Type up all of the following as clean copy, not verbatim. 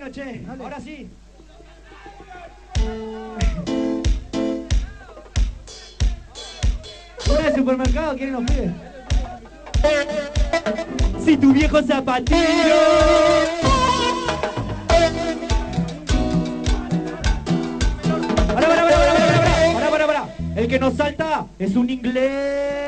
Bueno, che, dale. Ahora sí. Una de supermercado, ¿quieren los pibes? Si tu viejo zapatero. Pará. El que nos salta es un inglés.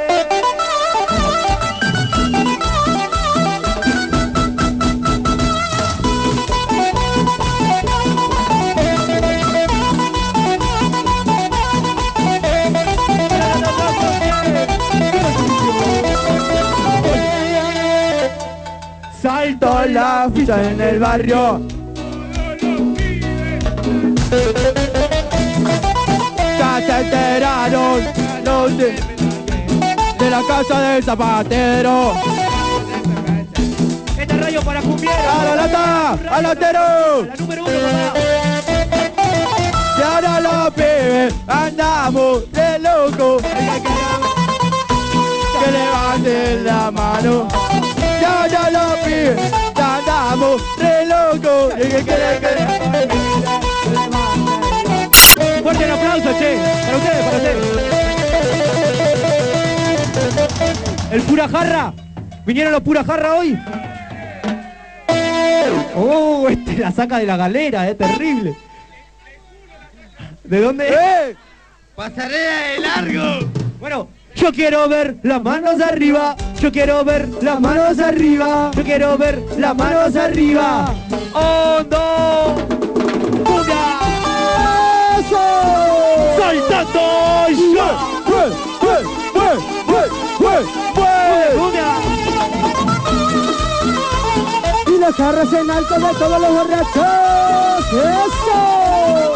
Salto la ficha en el barrio. Ya se enteraron los de la casa del zapatero. Este rayo para cumbieros. ¡A la lata! ¡Al latero! La número 1, papá. Y ahora los pibes andamos de loco. Que levanten la mano. Ya los pibes andamos re locos. Fuerte el aplauso, che. Para ustedes. El pura jarra. ¿Vinieron los pura jarra hoy? Oh, este la saca de la galera, terrible. ¿De dónde? ¡Pasarela de largo! Bueno, yo quiero ver las manos arriba. Yo quiero ver las manos arriba. Yo quiero ver las manos arriba. ¡Hondo! ¡Cumbia! ¡Eso! ¡Saltando! ¡Cumbia! Y las jarras en alto de todos los borrachos. ¡Eso!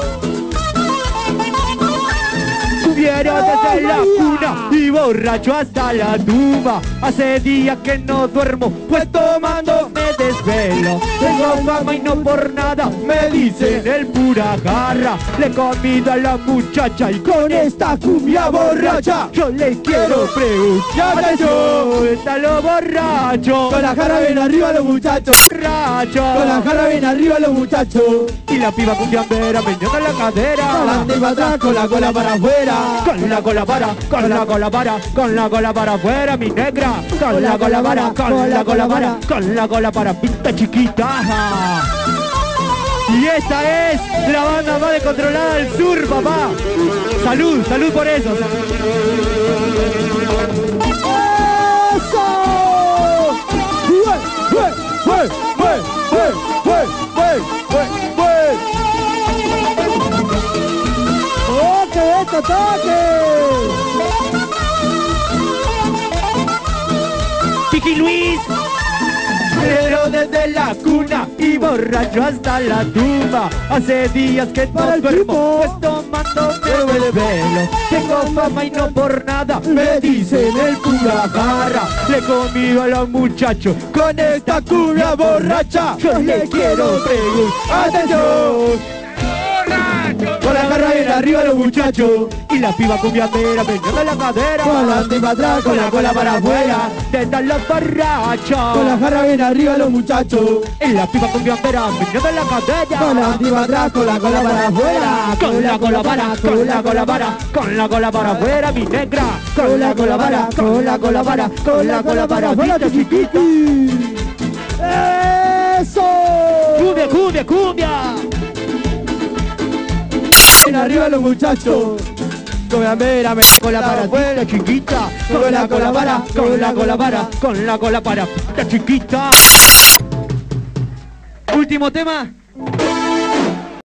Subieron desde la cuna y borracho hasta la tumba. Hace días que no duermo, pues tomando me desvelo. Tengo fama y no por nada me dicen el pura jarra. Le he comido a la muchacha y con esta cumbia borracha yo le quiero preguntar. ¡Atención! ¡Están los borrachos! Con la jarra bien arriba los muchachos. ¡Borrachos! Con la jarra bien arriba los muchachos. Y la piba cumbiambera meñoca en la cadera. Adelante y para atrás con la cola para afuera. Con la cola para afuera, mi negra. Con la cola para, pinta chiquita. Y esta es la banda más descontrolada del sur, papá. Salud por eso. ¡Eso! ¡Toque! Chiqui Luis. Pero desde la cuna y borracho hasta la tumba. Hace días que no duermo, pues tomando me desvelo. Tengo fama y no por nada me dicen el pura jarra. Le he comido a los muchachos con esta cumbia borracha. Yo le quiero preguntar. ¡Atención! Con la jarra bien arriba los muchachos y la piba cumbiambera meñoca en la cadera. Con adelante y para atrás, con la cola para afuera, te están los borrachos. Con la jarra bien arriba los muchachos y la piba cumbiambera meñoca en la cadera. Con adelante y para atrás, con la cola para afuera. Con la cola para afuera, mi negra. Con la cola para afuera, chiquita. ¡Eso! ¡Cumbia! En arriba los muchachos. Cumbiambera, con la para afuera, chiquita. Con la cola para, la chiquita. Último tema.